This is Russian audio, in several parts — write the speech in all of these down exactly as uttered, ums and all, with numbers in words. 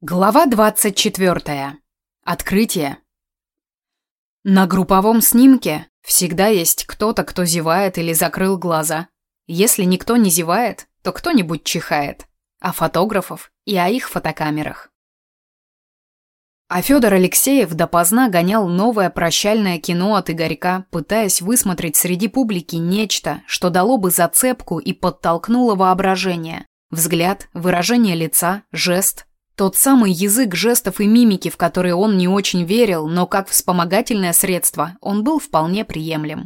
Глава двадцать четвёртая. Открытие. На групповом снимке всегда есть кто-то, кто зевает или закрыл глаза. Если никто не зевает, то кто-нибудь чихает. О фотографов и о их фотокамерах. А Федор Алексеев допоздна гонял новое прощальное кино от Игорька, пытаясь высмотреть среди публики нечто, что дало бы зацепку и подтолкнуло воображение. Взгляд, выражение лица, жест – тот самый язык жестов и мимики, в который он не очень верил, но как вспомогательное средство он был вполне приемлем.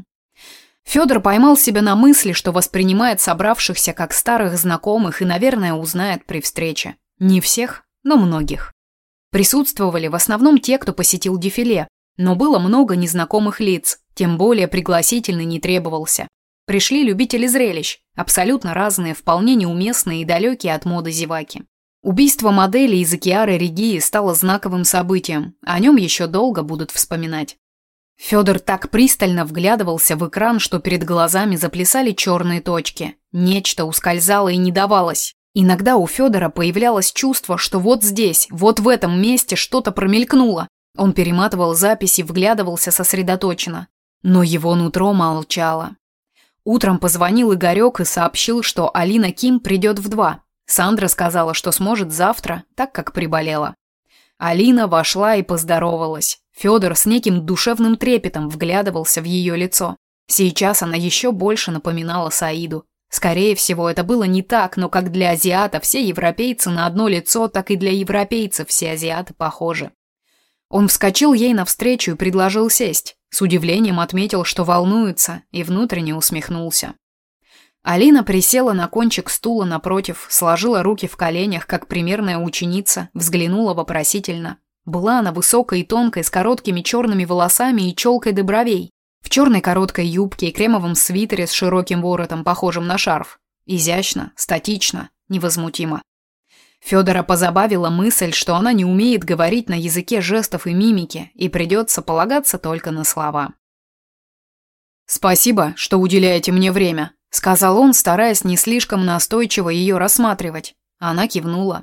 Федор поймал себя на мысли, что воспринимает собравшихся как старых знакомых и, наверное, узнает при встрече. Не всех, но многих. Присутствовали в основном те, кто посетил дефиле, но было много незнакомых лиц, тем более пригласительный не требовался. Пришли любители зрелищ, абсолютно разные, вполне неуместные и далекие от моды зеваки. Убийство модели из Океары Регии стало знаковым событием, о нем еще долго будут вспоминать. Федор так пристально вглядывался в экран, что перед глазами заплясали черные точки. Нечто ускользало и не давалось. Иногда у Федора появлялось чувство, что вот здесь, вот в этом месте что-то промелькнуло. Он перематывал записи, вглядывался сосредоточенно. Но его нутро молчало. Утром позвонил Игорек и сообщил, что Алина Ким придет в два. Сандра сказала, что сможет завтра, так как приболела. Алина вошла и поздоровалась. Федор с неким душевным трепетом вглядывался в ее лицо. Сейчас она еще больше напоминала Саиду. Скорее всего, это было не так, но как для азиата все европейцы на одно лицо, так и для европейцев все азиаты похожи. Он вскочил ей навстречу и предложил сесть. С удивлением отметил, что волнуется, и внутренне усмехнулся. Алина присела на кончик стула напротив, сложила руки в коленях, как примерная ученица, взглянула вопросительно. Была она высокой и тонкой, с короткими черными волосами и челкой до бровей, в черной короткой юбке и кремовом свитере с широким воротом, похожим на шарф. Изящно, статично, невозмутимо. Федора позабавила мысль, что она не умеет говорить на языке жестов и мимики, и придется полагаться только на слова. «Спасибо, что уделяете мне время», — сказал он, стараясь не слишком настойчиво ее рассматривать. Она кивнула.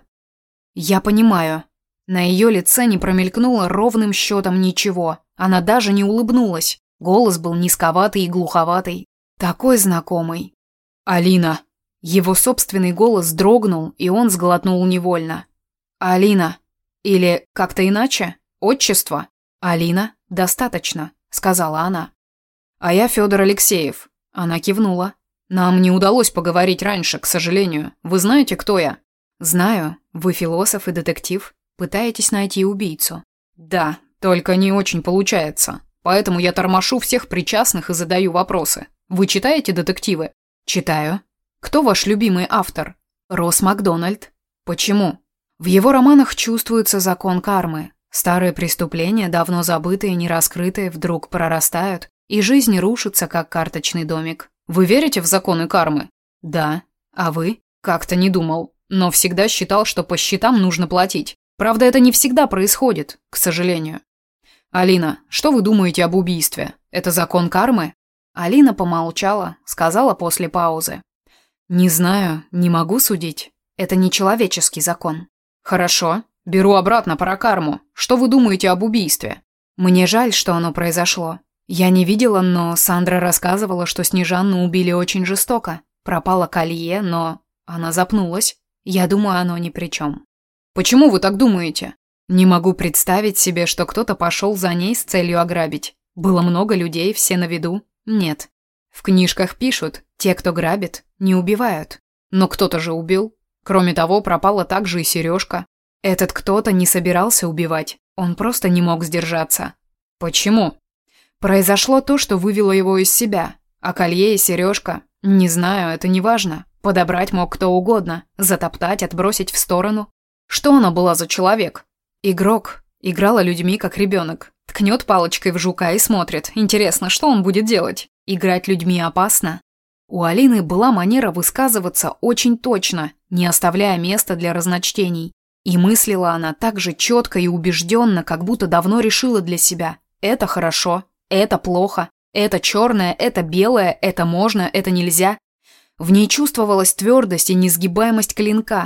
«Я понимаю». На ее лице не промелькнуло ровным счетом ничего. Она даже не улыбнулась. Голос был низковатый и глуховатый. Такой знакомый. «Алина». Его собственный голос дрогнул, и он сглотнул невольно. «Алина. Или как-то иначе? Отчество?» «Алина. Достаточно», — сказала она. «А я Федор Алексеев». Она кивнула. «Нам не удалось поговорить раньше, к сожалению. Вы знаете, кто я?» «Знаю. Вы философ и детектив. Пытаетесь найти убийцу». «Да, только не очень получается. Поэтому я тормошу всех причастных и задаю вопросы. Вы читаете детективы?» «Читаю». «Кто ваш любимый автор?» «Росс Макдональд». «Почему?» «В его романах чувствуется закон кармы. Старые преступления, давно забытые, не раскрытые, вдруг прорастают, и жизнь рушится, как карточный домик». «Вы верите в законы кармы?» «Да. А вы?» «Как-то не думал, но всегда считал, что по счетам нужно платить. Правда, это не всегда происходит, к сожалению». «Алина, что вы думаете об убийстве? Это закон кармы?» Алина помолчала, сказала после паузы. «Не знаю, не могу судить. Это не человеческий закон». «Хорошо, беру обратно про карму. Что вы думаете об убийстве?» «Мне жаль, что оно произошло. Я не видела, но Сандра рассказывала, что Снежанну убили очень жестоко. Пропало колье, но... Она запнулась. Я думаю, оно ни при чем». «Почему вы так думаете?» «Не могу представить себе, что кто-то пошел за ней с целью ограбить. Было много людей, все на виду. Нет. В книжках пишут, те, кто грабит, не убивают. Но кто-то же убил. Кроме того, пропала также и сережка. Этот кто-то не собирался убивать. Он просто не мог сдержаться». «Почему?» «Произошло то, что вывело его из себя. А колье и сережка? Не знаю, это не важно. Подобрать мог кто угодно. Затоптать, отбросить в сторону. Что она была за человек?» «Игрок. Играла людьми, как ребенок. Ткнет палочкой в жука и смотрит. Интересно, что он будет делать? Играть людьми опасно». У Алины была манера высказываться очень точно, не оставляя места для разночтений. И мыслила она так же четко и убежденно, как будто давно решила для себя. Это хорошо, это плохо, это черное, это белое, это можно, это нельзя. В ней чувствовалась твердость и несгибаемость клинка.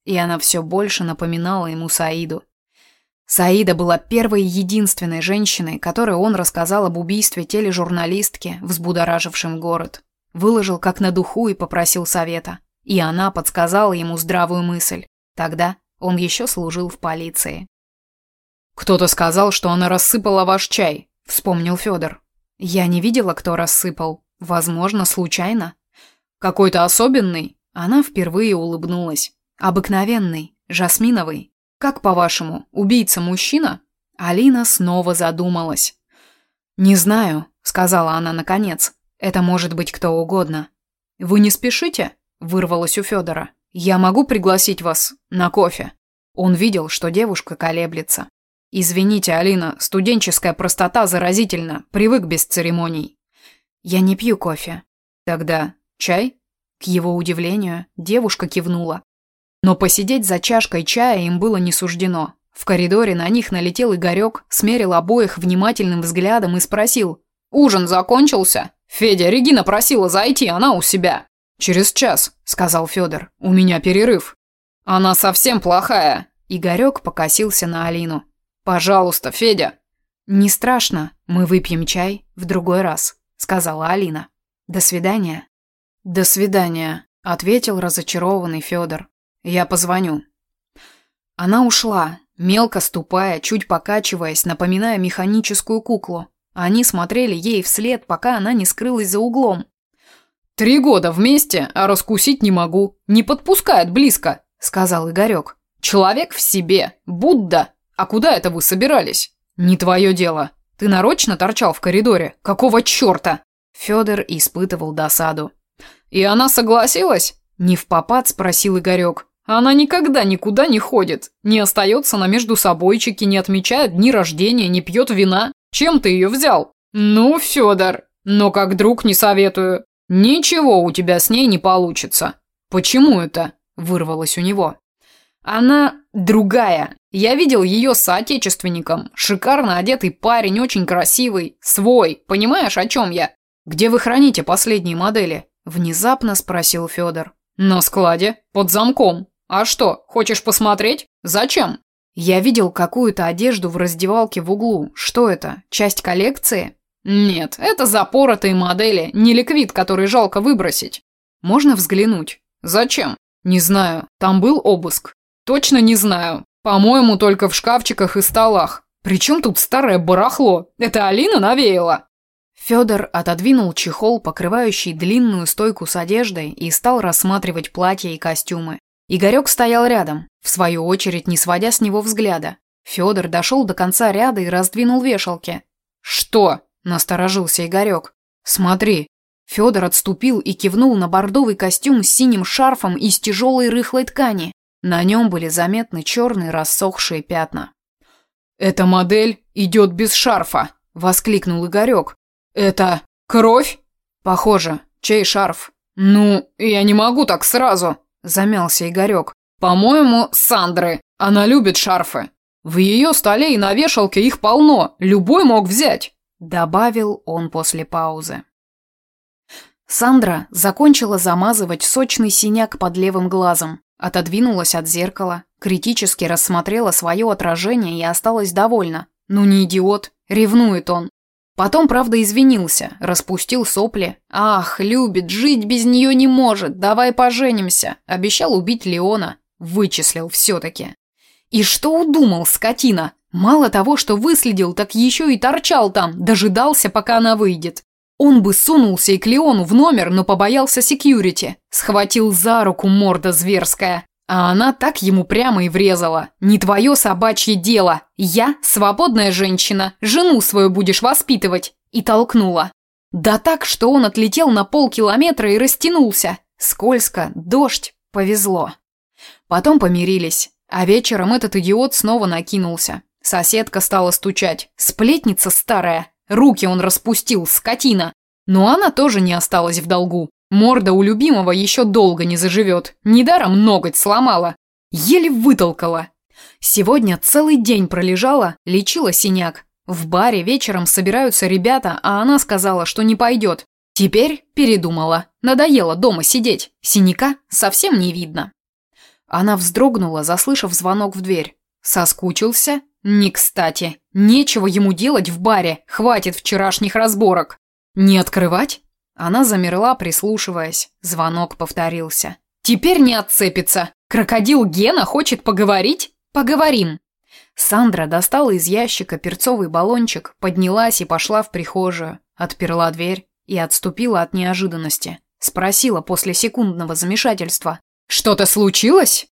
и она все больше напоминала ему Саиду. Саида была первой и единственной женщиной, которой он рассказал об убийстве тележурналистки, взбудоражившем город. Выложил как на духу и попросил совета. И она подсказала ему здравую мысль. Тогда он еще служил в полиции. «Кто-то сказал, что она рассыпала ваш чай», — вспомнил Федор. «Я не видела, кто рассыпал. Возможно, случайно». «Какой-то особенный?» Она впервые улыбнулась. «Обыкновенный, жасминовый. Как, по-вашему, убийца мужчина?» Алина снова задумалась. «Не знаю», — сказала она наконец. «Это может быть кто угодно». «Вы не спешите?» — вырвалось у Федора. «Я могу пригласить вас на кофе?» Он видел, что девушка колеблется. «Извините, Алина, студенческая простота заразительна, привык без церемоний». «Я не пью кофе». «Тогда чай?» К его удивлению, девушка кивнула. Но посидеть за чашкой чая им было не суждено. В коридоре на них налетел Игорек, смерил обоих внимательным взглядом и спросил: «Ужин закончился? Федя, Регина просила зайти, она у себя». «Через час», — сказал Федор, — «у меня перерыв». «Она совсем плохая». Игорек покосился на Алину. «Пожалуйста, Федя». «Не страшно, мы выпьем чай в другой раз», — сказала Алина. «До свидания». «До свидания», — ответил разочарованный Федор. «Я позвоню». Она ушла, мелко ступая, чуть покачиваясь, напоминая механическую куклу. Они смотрели ей вслед, пока она не скрылась за углом. «Три года вместе, а раскусить не могу. Не подпускает близко», — сказал Игорек. «Человек в себе, Будда. А куда это вы собирались?» «Не твое дело. Ты нарочно торчал в коридоре? Какого черта?» Федор испытывал досаду. «И она согласилась?» Невпопад спросил Игорек. «Она никогда никуда не ходит, не остается на междусобойчике, не отмечает дни рождения, не пьет вина. Чем ты ее взял?» «Ну, Федор, но как друг не советую. Ничего у тебя с ней не получится». «Почему это?» – вырвалось у него. «Она другая. Я видел ее с соотечественником. Шикарно одетый парень, очень красивый, свой. Понимаешь, о чем я?» «Где вы храните последние модели?» – внезапно спросил Федор. «На складе, под замком. А что, хочешь посмотреть? Зачем?» «Я видел какую-то одежду в раздевалке в углу. Что это? Часть коллекции?» «Нет, это запоротые модели, не ликвид, который жалко выбросить». «Можно взглянуть?» «Зачем?» «Не знаю. Там был обыск?» «Точно не знаю. По-моему, только в шкафчиках и столах. Причем тут старое барахло? Это Алина навеяла?» Федор отодвинул чехол, покрывающий длинную стойку с одеждой, и стал рассматривать платья и костюмы. Игорек стоял рядом, в свою очередь не сводя с него взгляда. Федор дошел до конца ряда и раздвинул вешалки. «Что?» – насторожился Игорек. «Смотри». Федор отступил и кивнул на бордовый костюм с синим шарфом из тяжелой рыхлой ткани. На нем были заметны черные рассохшие пятна. «Эта модель идет без шарфа!» – воскликнул Игорек. «Это кровь?» «Похоже. Чей шарф?» «Ну, я не могу так сразу», – замялся Игорек. «По-моему, Сандры. Она любит шарфы. В ее столе и на вешалке их полно. Любой мог взять», – добавил он после паузы. Сандра закончила замазывать сочный синяк под левым глазом, отодвинулась от зеркала, критически рассмотрела свое отражение и осталась довольна. Ну не идиот, ревнует он. Потом, правда, извинился, распустил сопли. «Ах, любит, жить без нее не может, давай поженимся». Обещал убить Леона. Вычислил все-таки. И что удумал, скотина? Мало того, что выследил, так еще и торчал там, дожидался, пока она выйдет. Он бы сунулся и к Леону в номер, но побоялся секьюрити. Схватил за руку, морда зверская. А она так ему прямо и врезала. «Не твое собачье дело. Я свободная женщина. Жену свою будешь воспитывать». И толкнула. Да так, что он отлетел на полкилометра и растянулся. Скользко, дождь, повезло. Потом помирились. А вечером этот идиот снова накинулся. Соседка стала стучать. Сплетница старая. Руки он распустил, скотина. Но она тоже не осталась в долгу. Морда у любимого еще долго не заживет. Недаром ноготь сломала. Еле вытолкала. Сегодня целый день пролежала, лечила синяк. В баре вечером собираются ребята, а она сказала, что не пойдет. Теперь передумала. Надоело дома сидеть. Синяка совсем не видно. Она вздрогнула, заслышав звонок в дверь. Соскучился? Не кстати. Нечего ему делать в баре, хватит вчерашних разборок. Не открывать? Она замерла, прислушиваясь. Звонок повторился. Теперь не отцепится. Крокодил Гена хочет поговорить? Поговорим. Сандра достала из ящика перцовый баллончик, поднялась и пошла в прихожую, отперла дверь и отступила от неожиданности. Спросила после секундного замешательства. «Что-то случилось?»